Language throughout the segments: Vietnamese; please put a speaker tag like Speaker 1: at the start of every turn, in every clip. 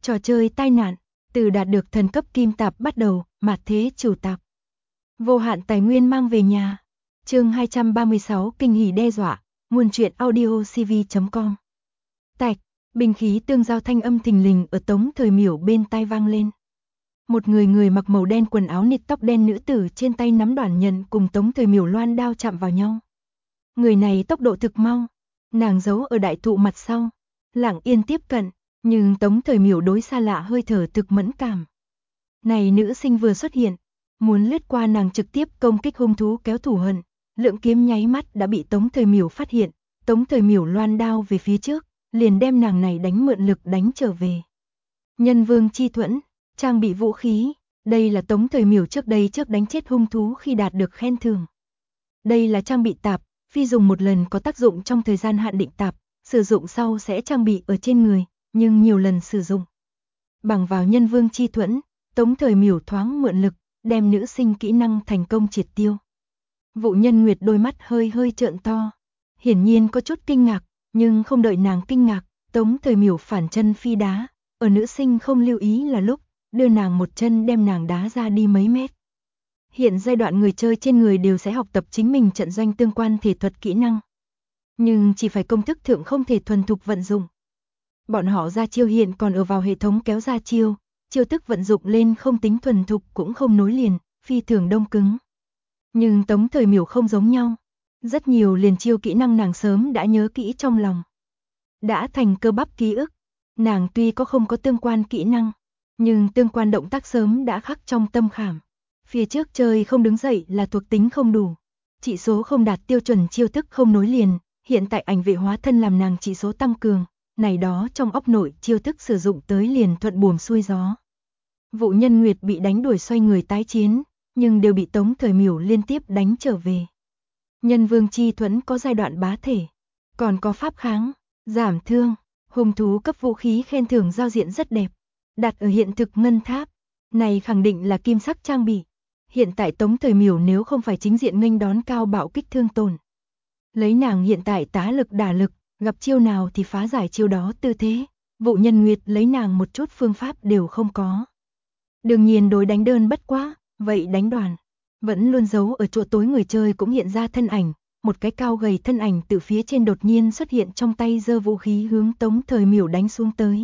Speaker 1: Trò chơi tai nạn, từ đạt được thần cấp kim tạp bắt đầu, mạt thế chủ tạp. Vô hạn tài nguyên mang về nhà. Chương 236 kinh hỉ đe dọa, nguồn truyện audio cv.com. Tạch, binh khí tương giao thanh âm thình lình ở Tống Thời Miểu bên tai vang lên. Một người mặc màu đen quần áo nịt tóc đen nữ tử trên tay nắm đoản nhận cùng Tống Thời Miểu loan đao chạm vào nhau. Người này tốc độ thực mau, nàng giấu ở đại thụ mặt sau, lặng yên tiếp cận, nhưng Tống Thời Miểu đối xa lạ hơi thở thực mẫn cảm. Này nữ sinh vừa xuất hiện, muốn lướt qua nàng trực tiếp công kích hung thú kéo thù hận, lượng kiếm nháy mắt đã bị Tống Thời Miểu phát hiện, Tống Thời Miểu loan đao về phía trước, liền đem nàng này đánh mượn lực đánh trở về. Nhân vương chi thuẫn, trang bị vũ khí, đây là Tống Thời Miểu trước đánh chết hung thú khi đạt được khen thưởng. Đây là trang bị tạp, phi dùng một lần có tác dụng trong thời gian hạn định tạp, sử dụng sau sẽ trang bị ở trên người, nhưng nhiều lần sử dụng. Bằng vào nhân vương chi thuẫn, Tống Thời Miểu thoáng mượn lực, đem nữ sinh kỹ năng thành công triệt tiêu. Vụ Nhân Nguyệt đôi mắt hơi trợn to, hiển nhiên có chút kinh ngạc, nhưng không đợi nàng kinh ngạc, Tống Thời Miểu phản chân phi đá, ở nữ sinh không lưu ý là lúc, đưa nàng một chân đem nàng đá ra đi mấy mét. Hiện giai đoạn người chơi trên người đều sẽ học tập chính mình trận doanh tương quan thể thuật kỹ năng. Nhưng chỉ phải công thức thượng không thể thuần thục vận dụng. Bọn họ ra chiêu hiện còn ở vào hệ thống kéo ra chiêu, chiêu thức vận dụng lên không tính thuần thục cũng không nối liền, phi thường đông cứng. Nhưng Tống Thời Miểu không giống nhau. Rất nhiều liền chiêu kỹ năng nàng sớm đã nhớ kỹ trong lòng. Đã thành cơ bắp ký ức, nàng tuy không có tương quan kỹ năng, nhưng tương quan động tác sớm đã khắc trong tâm khảm. Phía trước chơi không đứng dậy là thuộc tính không đủ, chỉ số không đạt tiêu chuẩn chiêu thức không nối liền, hiện tại ảnh vệ hóa thân làm nàng chỉ số tăng cường, này đó trong óc nội chiêu thức sử dụng tới liền thuận buồm xuôi gió. Vụ Nhân Nguyệt bị đánh đuổi xoay người tái chiến, nhưng đều bị Tống Thời Miểu liên tiếp đánh trở về. Nhân vương chi thuẫn có giai đoạn bá thể, còn có pháp kháng, giảm thương, hung thú cấp vũ khí khen thưởng giao diện rất đẹp, đặt ở hiện thực ngân tháp, này khẳng định là kim sắc trang bị. Hiện tại Tống Thời Miểu nếu không phải chính diện nghênh đón cao bạo kích thương tổn, lấy nàng hiện tại tá lực đả lực, gặp chiêu nào thì phá giải chiêu đó tư thế, Vụ Nhân Nguyệt lấy nàng một chút phương pháp đều không có. Đương nhiên đối đánh đơn bất quá, vậy đánh đoàn, vẫn luôn giấu ở chỗ tối người chơi cũng hiện ra thân ảnh, một cái cao gầy thân ảnh từ phía trên đột nhiên xuất hiện trong tay giơ vũ khí hướng Tống Thời Miểu đánh xuống tới.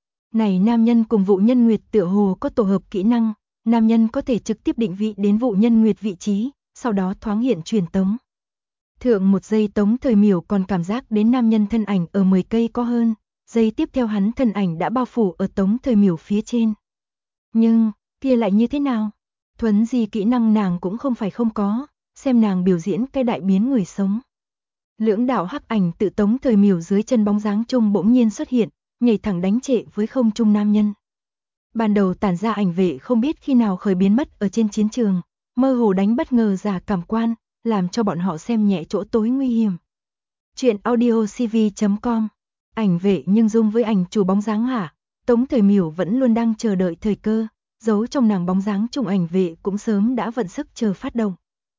Speaker 1: Này nam nhân cùng Vụ Nhân Nguyệt tựa hồ có tổ hợp kỹ năng, nam nhân có thể trực tiếp định vị đến Vụ Nhân Nguyệt vị trí, sau đó thoáng hiện truyền tống. Thượng một giây Tống Thời Miểu còn cảm giác đến nam nhân thân ảnh ở 10 cây có hơn, giây tiếp theo hắn thân ảnh đã bao phủ ở Tống Thời Miểu phía trên. Nhưng, kia lại như thế nào? Thuấn gì kỹ năng nàng cũng không phải không có, xem nàng biểu diễn cái đại biến người sống. Lưỡng đạo hắc ảnh tự Tống Thời Miểu dưới chân bóng dáng trung bỗng nhiên xuất hiện, nhảy thẳng đánh trệ với không trung nam nhân. Ban đầu tản ra ảnh vệ không biết khi nào khởi biến mất ở trên chiến trường, mơ hồ đánh bất ngờ giả cảm quan, làm cho bọn họ xem nhẹ chỗ tối nguy hiểm. Chuyện audio cv.com. Ảnh vệ nhưng dung với ảnh chủ bóng dáng hả? Tống Thời Miểu vẫn luôn đang chờ đợi thời cơ, giấu trong nàng bóng dáng trùng ảnh vệ cũng sớm đã vận sức chờ phát động.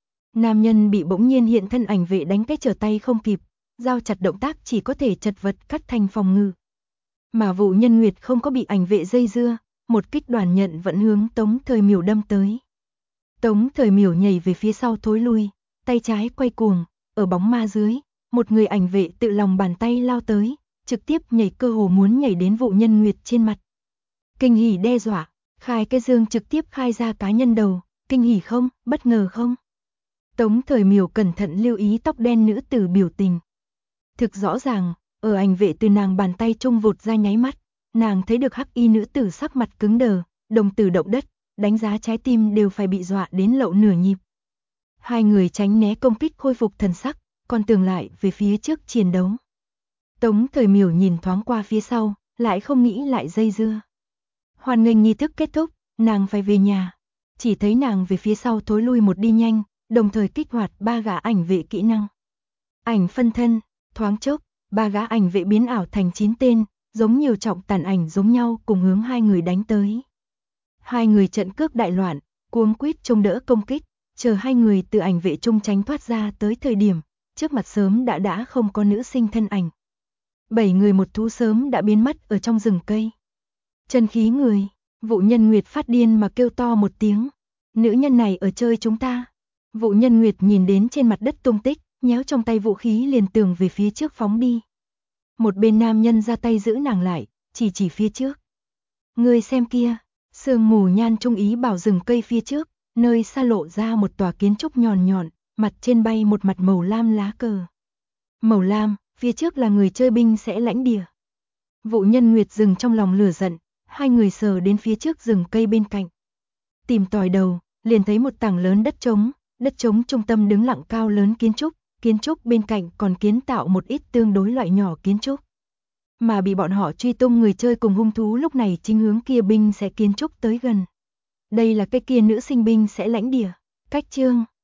Speaker 1: Nam nhân bị bỗng nhiên hiện thân ảnh vệ đánh cái trở tay không kịp, giao chặt động tác chỉ có thể chật vật cắt thành phòng ngự. Mà Vụ Nhân Nguyệt không có bị ảnh vệ dây dưa, một kích đoàn nhận vẫn hướng Tống Thời Miểu đâm tới. Tống Thời Miểu nhảy về phía sau thối lui, tay trái quay cuồng, ở bóng ma dưới, một người ảnh vệ tự lòng bàn tay lao tới, trực tiếp nhảy cơ hồ muốn nhảy đến Vụ Nhân Nguyệt trên mặt. Kinh hỉ đe dọa, khai cái dương trực tiếp khai ra cá nhân đầu, kinh hỉ không, bất ngờ không? Tống Thời Miểu cẩn thận lưu ý tóc đen nữ tử biểu tình. Thực rõ ràng, ở ảnh vệ từ nàng bàn tay trung vụt ra nháy mắt, nàng thấy được hắc y nữ tử sắc mặt cứng đờ, đồng tử động đất, đánh giá trái tim đều phải bị dọa đến lậu nửa nhịp. Hai người tránh né công kích khôi phục thần sắc, còn tưởng lại về phía trước chiến đấu. Tống Thời Miểu nhìn thoáng qua phía sau, lại không nghĩ lại dây dưa. Hoan nghênh nghi thức kết thúc, nàng phải về nhà. Chỉ thấy nàng về phía sau thối lui một đi nhanh, đồng thời kích hoạt 3 gã ảnh vệ kỹ năng. Ảnh phân thân, thoáng chốc, 3 gã ảnh vệ biến ảo thành 9 tên, giống nhiều trọng tàn ảnh giống nhau cùng hướng hai người đánh tới. Hai người trận cước đại loạn, cuống quýt chống đỡ công kích, chờ hai người từ ảnh vệ trung tránh thoát ra tới thời điểm, trước mặt sớm đã không có nữ sinh thân ảnh. 7 người một thú sớm đã biến mất ở trong rừng cây. Chân khí người, Vụ Nhân Nguyệt phát điên mà kêu to một tiếng. Nữ nhân này ở chơi chúng ta. Vụ Nhân Nguyệt nhìn đến trên mặt đất tung tích, nhéo trong tay vũ khí liền tường về phía trước phóng đi. Một bên nam nhân ra tay giữ nàng lại, chỉ phía trước. Ngươi xem kia, sương mù nhan trung ý bảo rừng cây phía trước, nơi xa lộ ra một tòa kiến trúc nhọn nhọn, mặt trên bay một mặt màu lam lá cờ. Màu lam, phía trước là người chơi binh sẽ lãnh địa. Vụ Nhân Nguyệt dừng trong lòng lửa giận, hai người sờ đến phía trước rừng cây bên cạnh. Tìm tòi đầu, liền thấy một tảng lớn đất trống trung tâm đứng lặng cao lớn kiến trúc bên cạnh còn kiến tạo một ít tương đối loại nhỏ kiến trúc. Mà bị bọn họ truy tung người chơi cùng hung thú lúc này chính hướng kia binh sẽ kiến trúc tới gần. Đây là cái kia nữ sinh binh sẽ lãnh địa. Cách chương